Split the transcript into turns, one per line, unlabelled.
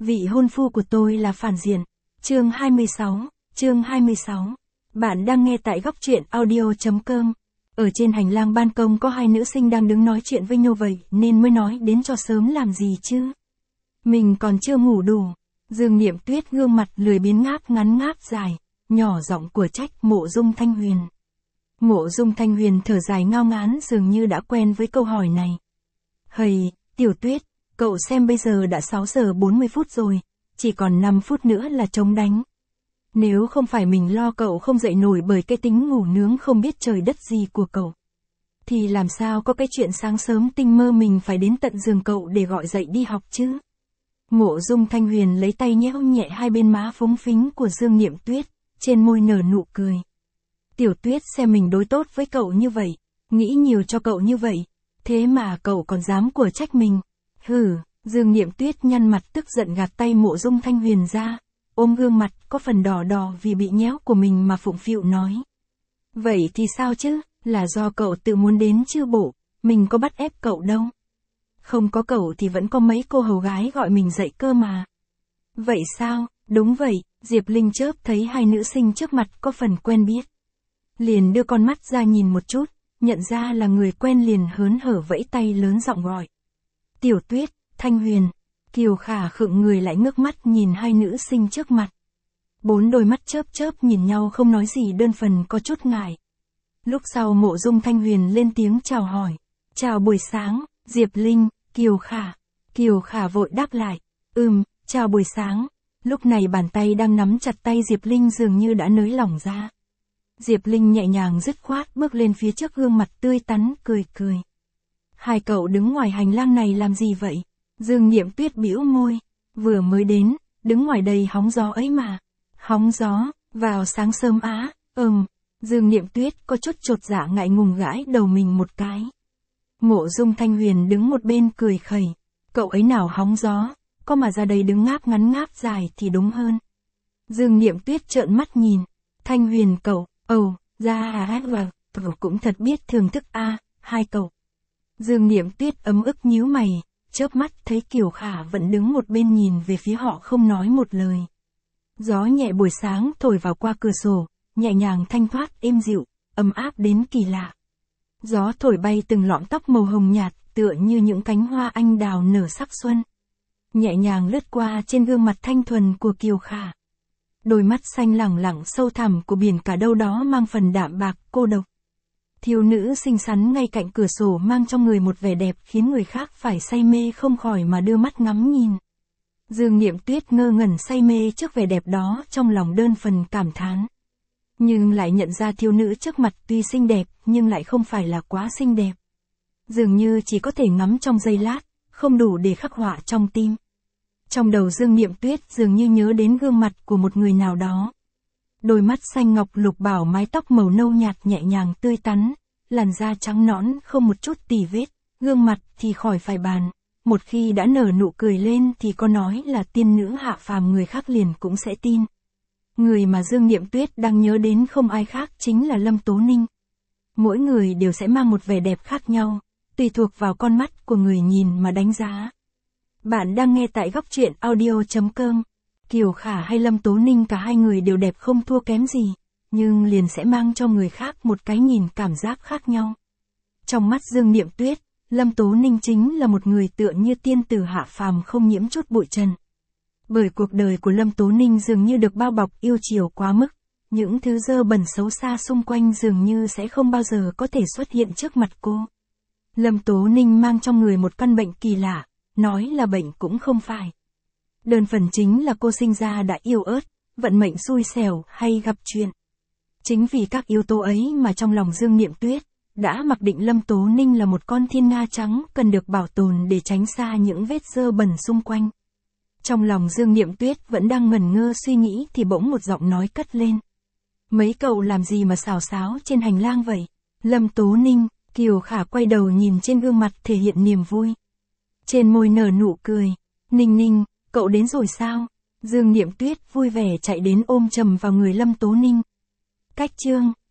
Vị hôn phu của tôi là phản diện. Chương 26. Bạn đang nghe tại góc truyện audio.com. Ở trên hành lang ban công có hai nữ sinh đang đứng nói chuyện với nhau vậy nên mới nói đến cho sớm làm gì chứ. Mình còn chưa ngủ đủ. Dương Niệm Tuyết gương mặt lười biếng ngáp ngắn ngáp dài, nhỏ giọng của trách Mộ Dung Thanh Huyền. Mộ Dung Thanh Huyền thở dài ngao ngán dường như đã quen với câu hỏi này. Hầy, Tiểu Tuyết, cậu xem bây giờ đã 6 giờ 40 phút rồi, chỉ còn 5 phút nữa là trống đánh. Nếu không phải mình lo cậu không dậy nổi bởi cái tính ngủ nướng không biết trời đất gì của cậu, thì làm sao có cái chuyện sáng sớm tinh mơ mình phải đến tận giường cậu để gọi dậy đi học chứ. Mộ Dung Thanh Huyền lấy tay nhéo nhẹ hai bên má phúng phính của Dương Niệm Tuyết, trên môi nở nụ cười. Tiểu Tuyết xem mình đối tốt với cậu như vậy, nghĩ nhiều cho cậu như vậy, thế mà cậu còn dám của trách mình. Hừ, Dương Niệm Tuyết nhăn mặt tức giận gạt tay Mộ Dung Thanh Huyền ra, ôm gương mặt có phần đỏ đỏ vì bị nhéo của mình mà phụng phịu nói. Vậy thì sao chứ, là do cậu tự muốn đến chứ bộ, mình có bắt ép cậu đâu. Không có cậu thì vẫn có mấy cô hầu gái gọi mình dậy cơ mà. Vậy sao, đúng vậy, Diệp Linh chớp thấy hai nữ sinh trước mặt có phần quen biết. Liền đưa con mắt ra nhìn một chút, nhận ra là người quen liền hớn hở vẫy tay lớn giọng gọi. Tiểu Tuyết, Thanh Huyền. Kiều Khả khựng người lại ngước mắt nhìn hai nữ sinh trước mặt. Bốn đôi mắt chớp chớp nhìn nhau không nói gì đơn phần có chút ngại. Lúc sau Mộ Dung Thanh Huyền lên tiếng chào hỏi. Chào buổi sáng, Diệp Linh, Kiều Khả. Kiều Khả vội đáp lại. Chào buổi sáng. Lúc này bàn tay đang nắm chặt tay Diệp Linh dường như đã nới lỏng ra. Diệp Linh nhẹ nhàng dứt khoát bước lên phía trước gương mặt tươi tắn cười cười. Hai cậu đứng ngoài hành lang này làm gì vậy? Dương Niệm Tuyết bĩu môi. Vừa mới đến, đứng ngoài đây hóng gió ấy mà. Hóng gió, vào sáng sớm á, Dương Niệm Tuyết có chút chột dạ ngại ngùng gãi đầu mình một cái. Mộ Dung Thanh Huyền đứng một bên cười khẩy. Cậu ấy nào hóng gió, có mà ra đây đứng ngáp ngắn ngáp dài thì đúng hơn. Dương Niệm Tuyết trợn mắt nhìn. Thanh Huyền cậu, cậu cũng thật biết thưởng thức a, hai cậu. Dương Niệm Tuyết ấm ức nhíu mày, chớp mắt thấy Kiều Khả vẫn đứng một bên nhìn về phía họ không nói một lời. Gió nhẹ buổi sáng thổi vào qua cửa sổ, nhẹ nhàng thanh thoát êm dịu, ấm áp đến kỳ lạ. Gió thổi bay từng lọn tóc màu hồng nhạt, tựa như những cánh hoa anh đào nở sắc xuân. Nhẹ nhàng lướt qua trên gương mặt thanh thuần của Kiều Khả. Đôi mắt xanh lẳng lặng sâu thẳm của biển cả đâu đó mang phần đạm bạc cô độc. Thiếu nữ xinh xắn ngay cạnh cửa sổ mang trong người một vẻ đẹp khiến người khác phải say mê không khỏi mà đưa mắt ngắm nhìn. Dương Niệm Tuyết ngơ ngẩn say mê trước vẻ đẹp đó trong lòng đơn phần cảm thán. Nhưng lại nhận ra thiếu nữ trước mặt tuy xinh đẹp nhưng lại không phải là quá xinh đẹp. Dường như chỉ có thể ngắm trong giây lát, không đủ để khắc họa trong tim. Trong đầu Dương Niệm Tuyết dường như nhớ đến gương mặt của một người nào đó. Đôi mắt xanh ngọc lục bảo mái tóc màu nâu nhạt nhẹ nhàng tươi tắn, làn da trắng nõn không một chút tì vết, gương mặt thì khỏi phải bàn. Một khi đã nở nụ cười lên thì có nói là tiên nữ hạ phàm người khác liền cũng sẽ tin. Người mà Dương Niệm Tuyết đang nhớ đến không ai khác chính là Lâm Tố Ninh. Mỗi người đều sẽ mang một vẻ đẹp khác nhau, tùy thuộc vào con mắt của người nhìn mà đánh giá. Bạn đang nghe tại góc truyện audio.com. Kiều Khả hay Lâm Tố Ninh cả hai người đều đẹp không thua kém gì, nhưng liền sẽ mang cho người khác một cái nhìn cảm giác khác nhau. Trong mắt Dương Niệm Tuyết, Lâm Tố Ninh chính là một người tựa như tiên tử hạ phàm không nhiễm chút bụi trần. Bởi cuộc đời của Lâm Tố Ninh dường như được bao bọc yêu chiều quá mức, những thứ dơ bẩn xấu xa xung quanh dường như sẽ không bao giờ có thể xuất hiện trước mặt cô. Lâm Tố Ninh mang trong người một căn bệnh kỳ lạ, nói là bệnh cũng không phải. Đơn phần chính là cô sinh ra đã yếu ớt, vận mệnh xui xẻo hay gặp chuyện. Chính vì các yếu tố ấy mà trong lòng Dương Niệm Tuyết đã mặc định Lâm Tố Ninh là một con thiên nga trắng cần được bảo tồn để tránh xa những vết dơ bẩn xung quanh. Trong lòng Dương Niệm Tuyết vẫn đang ngẩn ngơ suy nghĩ thì bỗng một giọng nói cất lên. Mấy cậu làm gì mà xào xáo trên hành lang vậy? Lâm Tố Ninh, Kiều Khả quay đầu nhìn trên gương mặt thể hiện niềm vui. Trên môi nở nụ cười. Ninh Ninh, cậu đến rồi sao? Dương Niệm Tuyết vui vẻ chạy đến ôm chầm vào người Lâm Tố Ninh. Cách chương